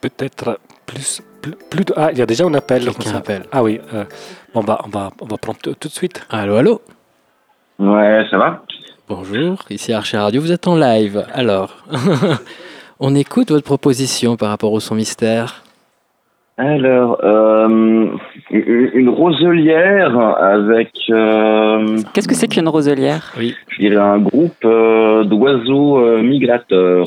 peut-être plus de... Ah, il y a déjà un appel. Quelqu'un appelle. Ah oui, on va prendre tout de suite. Allô? Ouais, ça va? Bonjour, ici Archer Radio, vous êtes en live. Alors, on écoute votre proposition par rapport au son mystère. Alors, une roselière avec, Qu'est-ce que c'est qu'une roselière? Oui. je dirais, un groupe d'oiseaux migrateurs.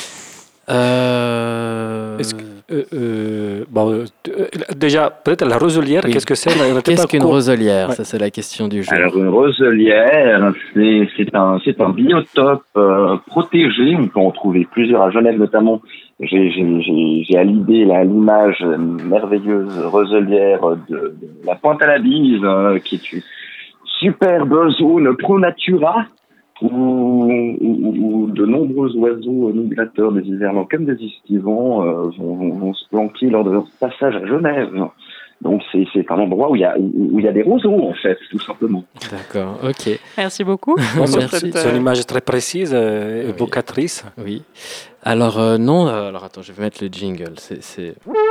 Déjà, peut-être la roselière, Oui. qu'est-ce que c'est? Qu'est-ce qu'une roselière? Ouais. Ça, c'est la question du jour. Alors, une roselière, c'est un biotope protégé. On peut en trouver plusieurs à Genève notamment. J'ai à l'idée là l'image merveilleuse roselière de la Pointe à la Bise, qui est une superbe zone pro natura où de nombreux oiseaux migrateurs, des hivernants comme des estivants, vont se planquer lors de leur passage à Genève. Donc c'est un endroit où il y a des roseaux en fait, tout simplement. D'accord, ok. Merci beaucoup. Merci. C'est une image très précise, évocatrice. Oui. Alors, non, alors attends, je vais mettre le jingle. C'est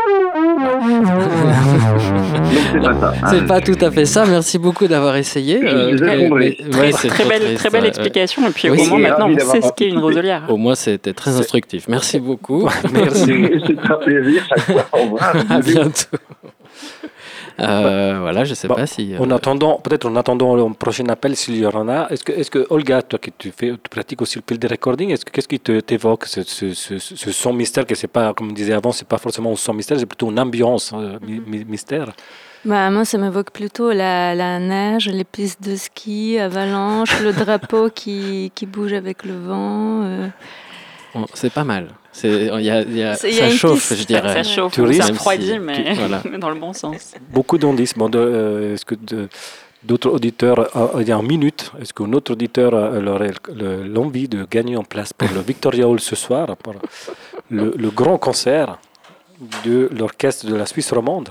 Donc c'est pas ça. hein. C'est pas tout à fait ça. Merci beaucoup d'avoir essayé. Je vous ai compris. Ouais, c'est Très trop belle, triste, très belle ouais. explication. Et puis Oui, au moins c'est maintenant, ravi on d'avoir sait ce qu'est une participé. roselière. Au moins, c'était très instructif. Merci beaucoup. Merci. C'est un plaisir chaque fois. Au revoir. À bientôt. Voilà, je sais pas si. En attendant le prochain appel s'il y en a, est-ce que Olga, toi qui tu pratiques aussi le field recording, qu'est-ce qui t'évoque ce son mystère, que c'est pas, comme on disait avant, c'est pas forcément un son mystère, c'est plutôt une ambiance mystère. Bah, moi, ça m'évoque plutôt la neige, les pistes de ski, avalanche, le drapeau qui bouge avec le vent. C'est pas mal. Il y a, Ça ça chauffe, piste, je dirais. Ça chauffe, Tourisme, ça même refroidit, si- mais voilà. dans le bon sens. Beaucoup d'indices. Bon, est-ce que d'autres auditeurs, il y a une minute, est-ce qu'un autre auditeur aurait l'envie de gagner en place pour le Victoria Hall ce soir, pour le grand concert de l'orchestre de la Suisse romande?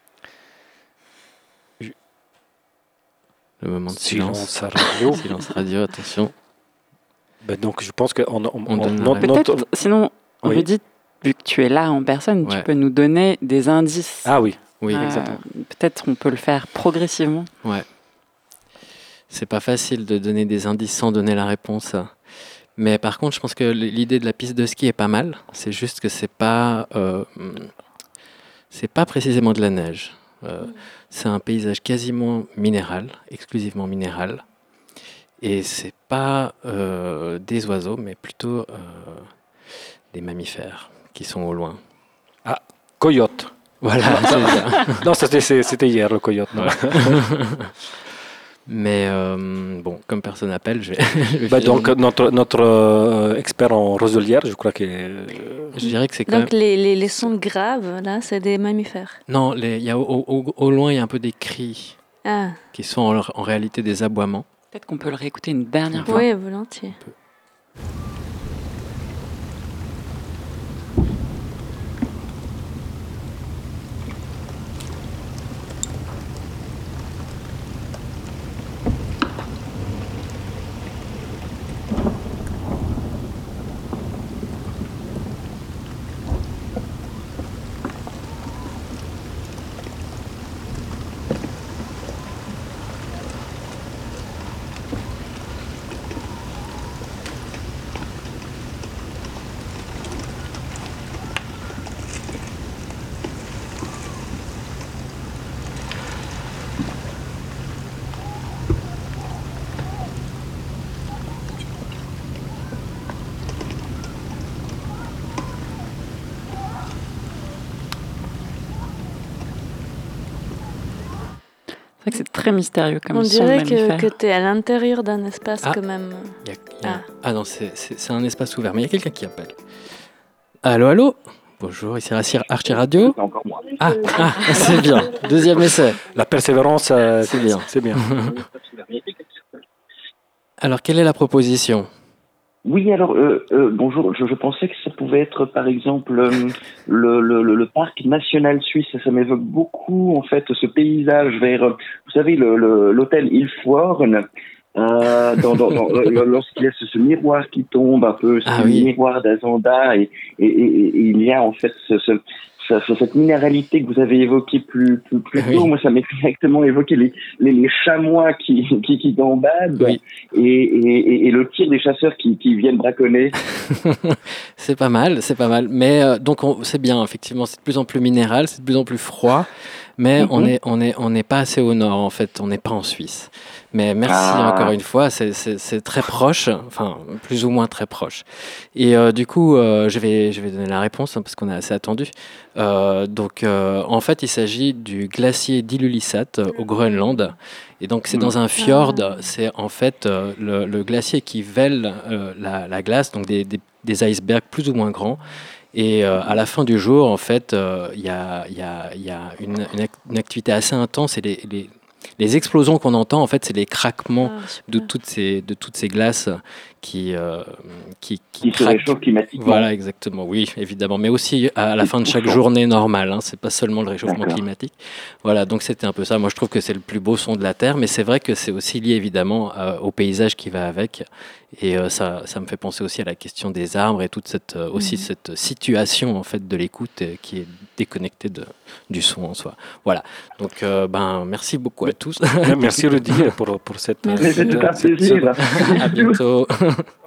Le moment de Silence silence. à radio. Silence radio, attention. Ben donc, je pense qu'on donne la Peut-être, sinon, on Oui. vous dit, vu que tu es là en personne, tu Ouais. peux nous donner des indices. Ah oui. Oui, exactement. Peut-être on peut le faire progressivement. ouais. C'est pas facile de donner des indices sans donner la réponse. Mais par contre, je pense que l'idée de la piste de ski est pas mal. C'est juste que c'est pas précisément de la neige. C'est un paysage quasiment minéral, exclusivement minéral. Et c'est pas des oiseaux, mais plutôt des mammifères qui sont au loin. Coyote. Voilà, c'est ça. Non, c'était hier, le coyote. non. Mais bon, comme personne n'appelle, je vais Ben finir. donc, notre expert en roselière, je crois que... Je dirais que c'est quand Donc, même... les sons graves, là, c'est des mammifères. Non, il y a, au loin, il y a un peu des cris Ah, qui sont en réalité des aboiements. Peut-être qu'on peut le réécouter une dernière fois. oui, volontiers. C'est vrai que c'est très mystérieux comme On son de dirait mammifère. que tu es à l'intérieur d'un espace Ah. quand même. Ah non, c'est un espace ouvert, mais il y a quelqu'un qui appelle. Allô? Bonjour, ici Archer Radio. C'est encore moi. Ah, c'est bien. Deuxième essai. La persévérance, C'est bien. C'est bien. Alors, quelle est la proposition? Oui, alors bonjour. Je pensais que ça pouvait être par exemple le parc national suisse. Ça m'évoque beaucoup en fait ce paysage vers, vous savez, l'hôtel Ilfworn. Lorsqu'il y a ce miroir qui tombe un peu, ce miroir d'Azanda, et il y a en fait cette minéralité que vous avez évoquée plus tôt. Moi, ça m'est directement évoqué les chamois qui gambadent et le tir des chasseurs qui viennent braconner. C'est pas mal. Mais donc c'est bien, effectivement, c'est de plus en plus minéral, c'est de plus en plus froid. Mais on n'est pas assez au nord, en fait. On n'est pas en Suisse. Mais merci encore une fois. C'est très proche, enfin plus ou moins très proche. Et du coup, je vais donner la réponse parce qu'on a assez attendu. En fait, il s'agit du glacier d'Ilulissat au Groenland. Et donc, c'est dans un fjord. C'est en fait le glacier qui vèle la glace, donc des icebergs plus ou moins grands. Et à la fin du jour, en fait, il y a une activité assez intense et les explosions qu'on entend, en fait, c'est les craquements de toutes ces glaces qui se réchauffent climatiquement. Voilà, exactement, oui, évidemment. Mais aussi à la fin de chaque journée normale, hein, c'est pas seulement le réchauffement climatique. Voilà, donc c'était un peu ça. Moi, je trouve que c'est le plus beau son de la Terre, mais c'est vrai que c'est aussi lié évidemment au paysage qui va avec. Et ça me fait penser aussi à la question des arbres et toute cette situation en fait de l'écoute qui est déconnectée du son en soi. Voilà. Donc merci beaucoup à tous. Merci Rudy pour cette. C'était un plaisir. À bientôt.